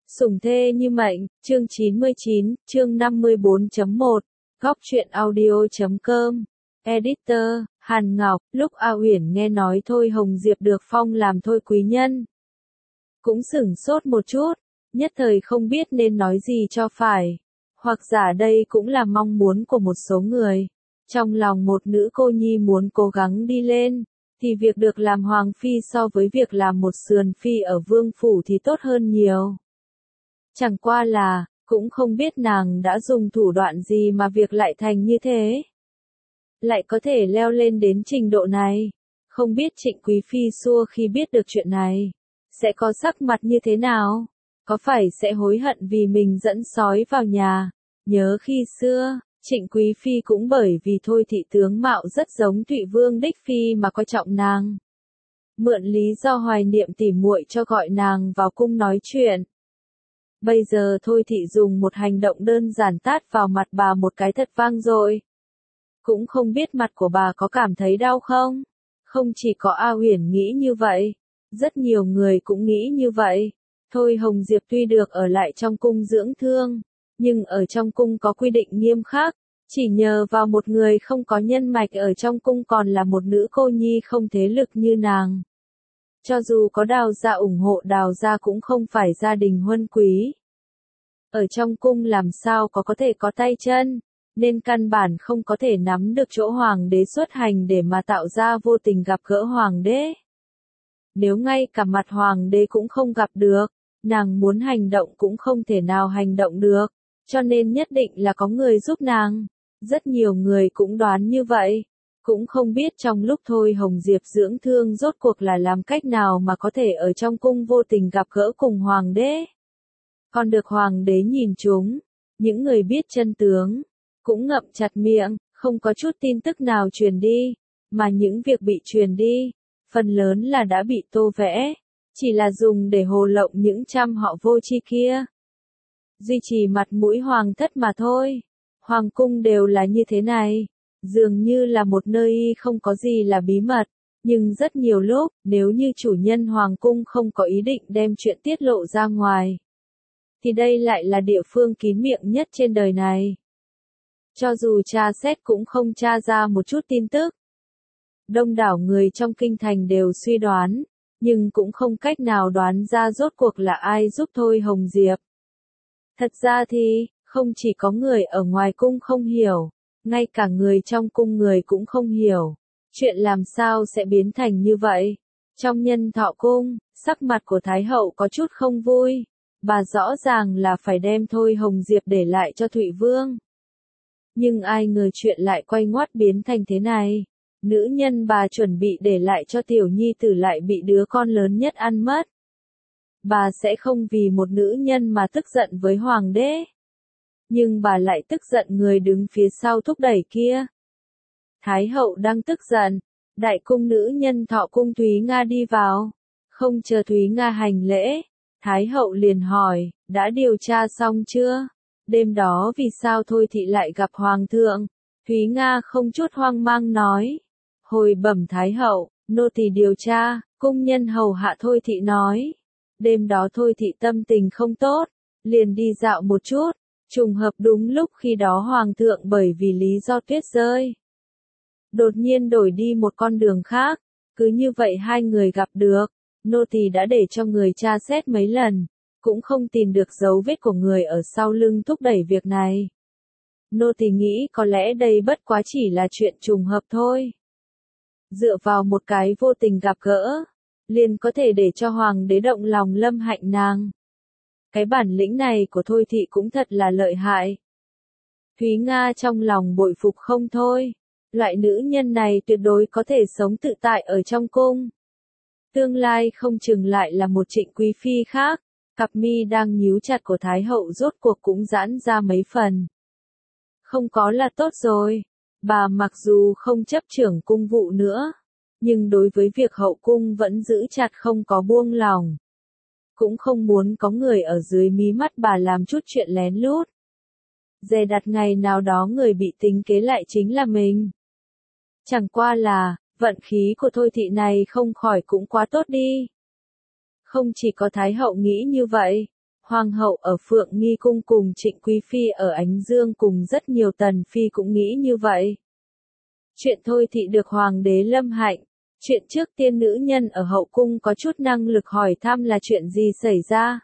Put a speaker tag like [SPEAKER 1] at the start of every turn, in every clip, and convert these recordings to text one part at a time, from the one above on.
[SPEAKER 1] Sủng thê như mệnh, chương 99, chương 54.1, góc truyện audio.com, editor, Hàn Ngọc, lúc A Uyển nghe nói Thôi Hồng Diệp được phong làm Thôi quý nhân. Cũng sửng sốt một chút, nhất thời không biết nên nói gì cho phải, hoặc giả đây cũng là mong muốn của một số người. Trong lòng một nữ cô nhi muốn cố gắng đi lên, thì việc được làm hoàng phi so với việc làm một sườn phi ở vương phủ thì tốt hơn nhiều. Chẳng qua là, cũng không biết nàng đã dùng thủ đoạn gì mà việc lại thành như thế. Lại có thể leo lên đến trình độ này. Không biết Trịnh Quý Phi xua khi biết được chuyện này, sẽ có sắc mặt như thế nào? Có phải sẽ hối hận vì mình dẫn sói vào nhà? Nhớ khi xưa, Trịnh Quý Phi cũng bởi vì Thôi thị tướng mạo rất giống Thụy Vương đích phi mà coi trọng nàng. Mượn lý do hoài niệm tỉ muội cho gọi nàng vào cung nói chuyện. Bây giờ Thôi thị dùng một hành động đơn giản tát vào mặt bà một cái thật vang dội. Cũng không biết mặt của bà có cảm thấy đau không? Không chỉ có A Uyển nghĩ như vậy, rất nhiều người cũng nghĩ như vậy. Thôi Hồng Diệp tuy được ở lại trong cung dưỡng thương, nhưng ở trong cung có quy định nghiêm khắc, chỉ nhờ vào một người không có nhân mạch ở trong cung còn là một nữ cô nhi không thế lực như nàng. Cho dù có Đào gia ủng hộ Đào gia cũng không phải gia đình huân quý. Ở trong cung làm sao có thể có tay chân, nên căn bản không có thể nắm được chỗ hoàng đế xuất hành để mà tạo ra vô tình gặp gỡ hoàng đế. Nếu ngay cả mặt hoàng đế cũng không gặp được, nàng muốn hành động cũng không thể nào hành động được, cho nên nhất định là có người giúp nàng. Rất nhiều người cũng đoán như vậy. Cũng không biết trong lúc Thôi Hồng Diệp dưỡng thương rốt cuộc là làm cách nào mà có thể ở trong cung vô tình gặp gỡ cùng hoàng đế. Còn được hoàng đế nhìn chúng, những người biết chân tướng, cũng ngậm chặt miệng, không có chút tin tức nào truyền đi, mà những việc bị truyền đi, phần lớn là đã bị tô vẽ, chỉ là dùng để hồ lộng những trăm họ vô tri kia. Duy trì mặt mũi hoàng thất mà thôi. Hoàng cung đều là như thế này. Dường như là một nơi không có gì là bí mật, nhưng rất nhiều lúc, nếu như chủ nhân hoàng cung không có ý định đem chuyện tiết lộ ra ngoài, thì đây lại là địa phương kín miệng nhất trên đời này. Cho dù tra xét cũng không tra ra một chút tin tức. Đông đảo người trong kinh thành đều suy đoán, nhưng cũng không cách nào đoán ra rốt cuộc là ai giúp Thôi Hồng Diệp. Thật ra thì, không chỉ có người ở ngoài cung không hiểu, ngay cả người trong cung người cũng không hiểu, chuyện làm sao sẽ biến thành như vậy. Trong Nhân Thọ cung, sắc mặt của Thái hậu có chút không vui, bà rõ ràng là phải đem Thôi Hồng Diệp để lại cho Thụy Vương. Nhưng ai ngờ chuyện lại quay ngoắt biến thành thế này. Nữ nhân bà chuẩn bị để lại cho tiểu nhi tử lại bị đứa con lớn nhất ăn mất. Bà sẽ không vì một nữ nhân mà tức giận với hoàng đế. Nhưng bà lại tức giận người đứng phía sau thúc đẩy kia. Thái hậu đang tức giận, đại cung nữ Nhân Thọ cung Thúy Nga đi vào. Không chờ Thúy Nga hành lễ, Thái hậu liền hỏi, đã điều tra xong chưa? Đêm đó vì sao Thôi thị lại gặp hoàng thượng? Thúy Nga không chút hoang mang nói. Hồi bẩm Thái hậu, nô tỳ điều tra, cung nhân hầu hạ Thôi thị nói. Đêm đó Thôi thị tâm tình không tốt, liền đi dạo một chút. Trùng hợp đúng lúc khi đó hoàng thượng bởi vì lý do tuyết rơi, đột nhiên đổi đi một con đường khác, cứ như vậy hai người gặp được. Nô tỳ đã để cho người tra xét mấy lần, cũng không tìm được dấu vết của người ở sau lưng thúc đẩy việc này. Nô tỳ nghĩ có lẽ đây bất quá chỉ là chuyện trùng hợp thôi. Dựa vào một cái vô tình gặp gỡ, liền có thể để cho hoàng đế động lòng lâm hạnh nàng. Cái bản lĩnh này của Thôi thị cũng thật là lợi hại. Thúy Nga trong lòng bội phục không thôi. Loại nữ nhân này tuyệt đối có thể sống tự tại ở trong cung. Tương lai không chừng lại là một Trịnh Quý Phi khác. Cặp mi đang nhíu chặt của Thái hậu rốt cuộc cũng giãn ra mấy phần. Không có là tốt rồi. Bà mặc dù không chấp trưởng cung vụ nữa, nhưng đối với việc hậu cung vẫn giữ chặt không có buông lòng. Cũng không muốn có người ở dưới mí mắt bà làm chút chuyện lén lút. Dè đặt ngày nào đó người bị tính kế lại chính là mình. Chẳng qua là, vận khí của Thôi thị này không khỏi cũng quá tốt đi. Không chỉ có Thái hậu nghĩ như vậy, Hoàng hậu ở Phượng Nghi Cung cùng Trịnh Quý Phi ở Ánh Dương cùng rất nhiều tần phi cũng nghĩ như vậy. Chuyện Thôi Thị được Hoàng đế lâm hạnh. Chuyện trước tiên nữ nhân ở hậu cung có chút năng lực hỏi thăm là chuyện gì xảy ra.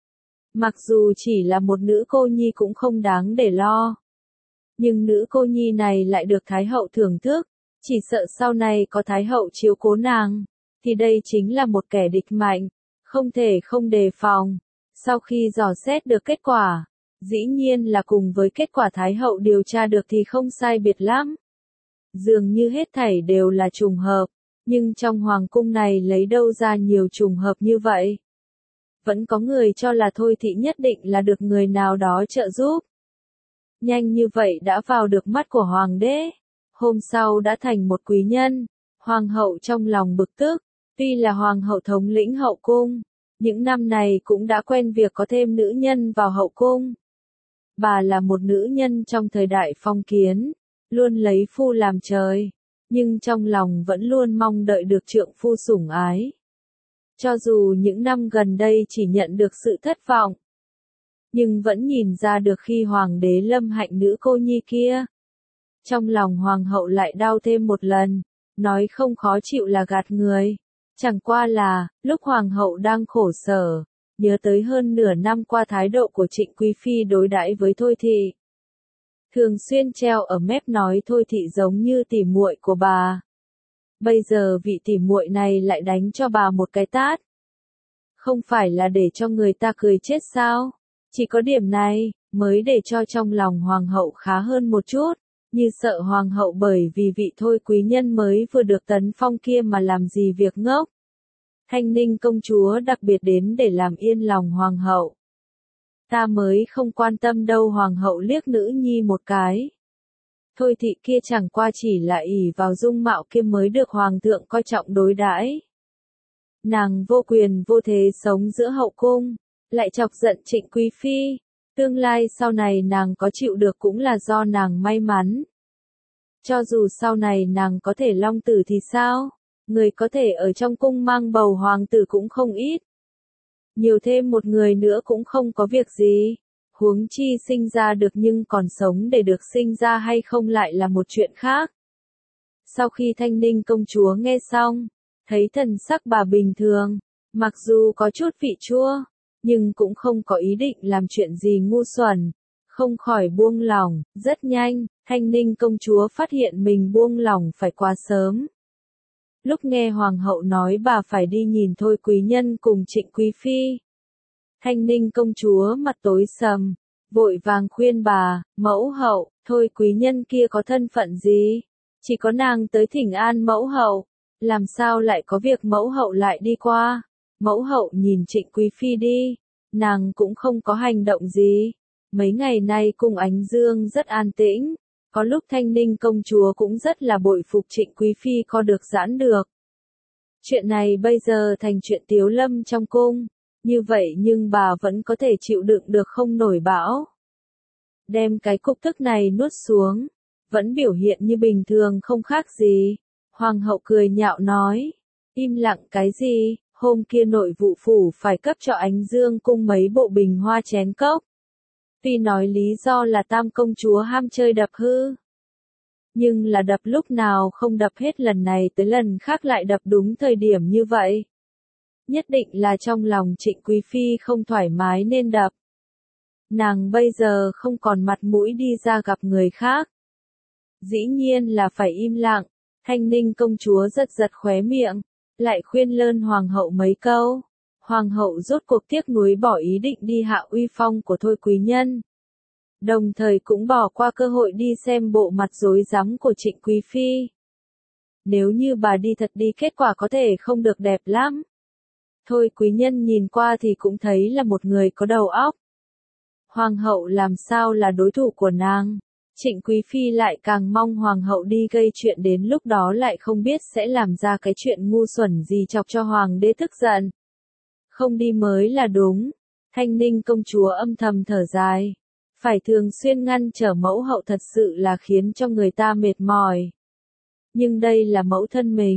[SPEAKER 1] Mặc dù chỉ là một nữ cô nhi cũng không đáng để lo. Nhưng nữ cô nhi này lại được Thái hậu thưởng thức, chỉ sợ sau này có Thái hậu chiếu cố nàng, thì đây chính là một kẻ địch mạnh, không thể không đề phòng. Sau khi dò xét được kết quả, dĩ nhiên là cùng với kết quả Thái hậu điều tra được thì không sai biệt lắm. Dường như hết thảy đều là trùng hợp, nhưng trong hoàng cung này lấy đâu ra nhiều trùng hợp như vậy? Vẫn có người cho là Thôi Thị nhất định là được người nào đó trợ giúp. Nhanh như vậy đã vào được mắt của hoàng đế, hôm sau đã thành một quý nhân. Hoàng hậu trong lòng bực tức, tuy là hoàng hậu thống lĩnh hậu cung, những năm này cũng đã quen việc có thêm nữ nhân vào hậu cung. Bà là một nữ nhân trong thời đại phong kiến, luôn lấy phu làm trời, nhưng trong lòng vẫn luôn mong đợi được trượng phu sủng ái. Cho dù những năm gần đây chỉ nhận được sự thất vọng, nhưng vẫn nhìn ra được khi hoàng đế lâm hạnh nữ cô nhi kia. Trong lòng hoàng hậu lại đau thêm một lần, nói không khó chịu là gạt người. Chẳng qua là, lúc hoàng hậu đang khổ sở, nhớ tới hơn nửa năm qua thái độ của Trịnh Quý Phi đối đãi với Thôi Thị. Thường xuyên treo ở mép nói Thôi Thị giống như tỉ muội của bà. Bây giờ vị tỉ muội này lại đánh cho bà một cái tát. Không phải là để cho người ta cười chết sao? Chỉ có điểm này, mới để cho trong lòng hoàng hậu khá hơn một chút, như sợ hoàng hậu bởi vì vị Thôi quý nhân mới vừa được tấn phong kia mà làm gì việc ngốc. Thanh Ninh công chúa đặc biệt đến để làm yên lòng hoàng hậu. Ta mới không quan tâm đâu, hoàng hậu liếc nữ nhi một cái. Thôi Thị kia chẳng qua chỉ là ỷ vào dung mạo kia mới được hoàng thượng coi trọng đối đãi. Nàng vô quyền vô thế sống giữa hậu cung, lại chọc giận Trịnh Quý Phi. Tương lai sau này nàng có chịu được cũng là do nàng may mắn. Cho dù sau này nàng có thể long tử thì sao? Người có thể ở trong cung mang bầu hoàng tử cũng không ít. Nhiều thêm một người nữa cũng không có việc gì. Huống chi sinh ra được nhưng còn sống để được sinh ra hay không lại là một chuyện khác. Sau khi Thanh Ninh công chúa nghe xong, thấy thần sắc bà bình thường, mặc dù có chút vị chua, nhưng cũng không có ý định làm chuyện gì ngu xuẩn, không khỏi buông lỏng. Rất nhanh, Thanh Ninh công chúa phát hiện mình buông lỏng phải quá sớm. Lúc nghe hoàng hậu nói bà phải đi nhìn Thôi quý nhân cùng Trịnh Quý Phi, Thanh Ninh công chúa mặt tối sầm, vội vàng khuyên bà, mẫu hậu, Thôi quý nhân kia có thân phận gì? Chỉ có nàng tới thỉnh an mẫu hậu, làm sao lại có việc mẫu hậu lại đi qua? Mẫu hậu nhìn Trịnh Quý Phi đi, nàng cũng không có hành động gì. Mấy ngày nay cung Ánh Dương rất an tĩnh, có lúc Thanh Ninh công chúa cũng rất là bội phục Trịnh Quý Phi có được giãn được. Chuyện này bây giờ thành chuyện tiếu lâm trong cung, như vậy nhưng bà vẫn có thể chịu đựng được không nổi bão. Đem cái cục tức này nuốt xuống, vẫn biểu hiện như bình thường không khác gì. Hoàng hậu cười nhạo nói, im lặng cái gì, hôm kia nội vụ phủ phải cấp cho Ánh Dương cung mấy bộ bình hoa chén cốc. Tuy nói lý do là tam công chúa ham chơi đập hư, nhưng là đập lúc nào không đập hết, lần này tới lần khác lại đập đúng thời điểm như vậy. Nhất định là trong lòng Trịnh Quý Phi không thoải mái nên đập. Nàng bây giờ không còn mặt mũi đi ra gặp người khác. Dĩ nhiên là phải im lặng. Thanh Ninh công chúa giật giật khóe miệng, lại khuyên lơn hoàng hậu mấy câu. Hoàng hậu rốt cuộc tiếc nuối bỏ ý định đi hạ uy phong của Thôi quý nhân. Đồng thời cũng bỏ qua cơ hội đi xem bộ mặt rối rắm của Trịnh Quý Phi. Nếu như bà đi thật đi kết quả có thể không được đẹp lắm. Thôi quý nhân nhìn qua thì cũng thấy là một người có đầu óc. Hoàng hậu làm sao là đối thủ của nàng? Trịnh Quý Phi lại càng mong hoàng hậu đi gây chuyện, đến lúc đó lại không biết sẽ làm ra cái chuyện ngu xuẩn gì chọc cho hoàng đế tức giận. Không đi mới là đúng. Thanh Ninh công chúa âm thầm thở dài. Phải thường xuyên ngăn trở mẫu hậu thật sự là khiến cho người ta mệt mỏi. Nhưng đây là mẫu thân mình,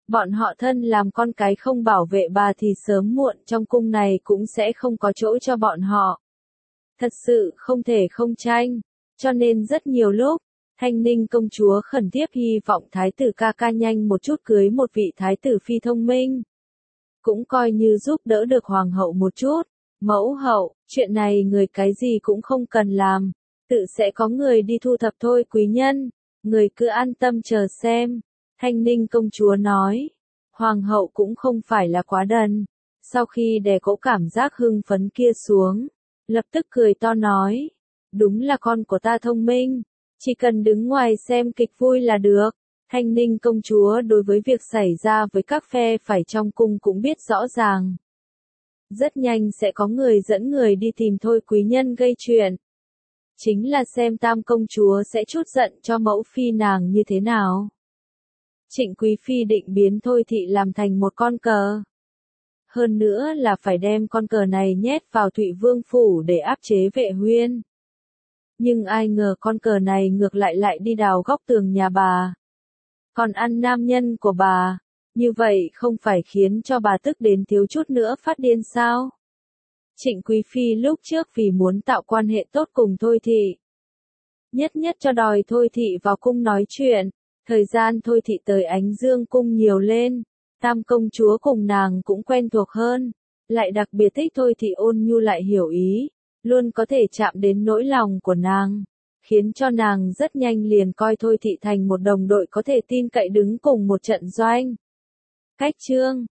[SPEAKER 1] Bọn họ thân làm con cái không bảo vệ bà thì sớm muộn trong cung này cũng sẽ không có chỗ cho bọn họ. Thật sự không thể không tranh, cho nên rất nhiều lúc, Thanh Ninh công chúa khẩn thiết hy vọng thái tử ca ca nhanh một chút cưới một vị thái tử phi thông minh. Cũng coi như giúp đỡ được hoàng hậu một chút. Mẫu hậu, chuyện này người cái gì cũng không cần làm, tự sẽ có người đi thu thập thôi quý nhân, người cứ an tâm chờ xem. Thanh Ninh công chúa nói, hoàng hậu cũng không phải là quá đần, sau khi đè cỗ cảm giác hưng phấn kia xuống, lập tức cười to nói, đúng là con của ta thông minh, chỉ cần đứng ngoài xem kịch vui là được. Thanh Ninh công chúa đối với việc xảy ra với các phe phải trong cung cũng biết rõ ràng. Rất nhanh sẽ có người dẫn người đi tìm thôi quý nhân gây chuyện. Chính là xem tam công chúa sẽ trút giận cho mẫu phi nàng như thế nào. Trịnh quý phi định biến thôi thị làm thành một con cờ. Hơn nữa là phải đem con cờ này nhét vào Thụy Vương phủ để áp chế Vệ Huyên. Nhưng ai ngờ con cờ này ngược lại đi đào góc tường nhà bà. Còn ăn nam nhân của bà, như vậy không phải khiến cho bà tức đến thiếu chút nữa phát điên sao? Trịnh quý phi lúc trước vì muốn tạo quan hệ tốt cùng thôi thị. Nhất cho đòi thôi thị vào cung nói chuyện, thời gian thôi thị tới Ánh Dương cung nhiều lên, tam công chúa cùng nàng cũng quen thuộc hơn, lại đặc biệt thích thôi thị ôn nhu lại hiểu ý, luôn có thể chạm đến nỗi lòng của nàng, khiến cho nàng rất nhanh liền coi thôi thị thành một đồng đội có thể tin cậy đứng cùng một trận doanh. Cách chương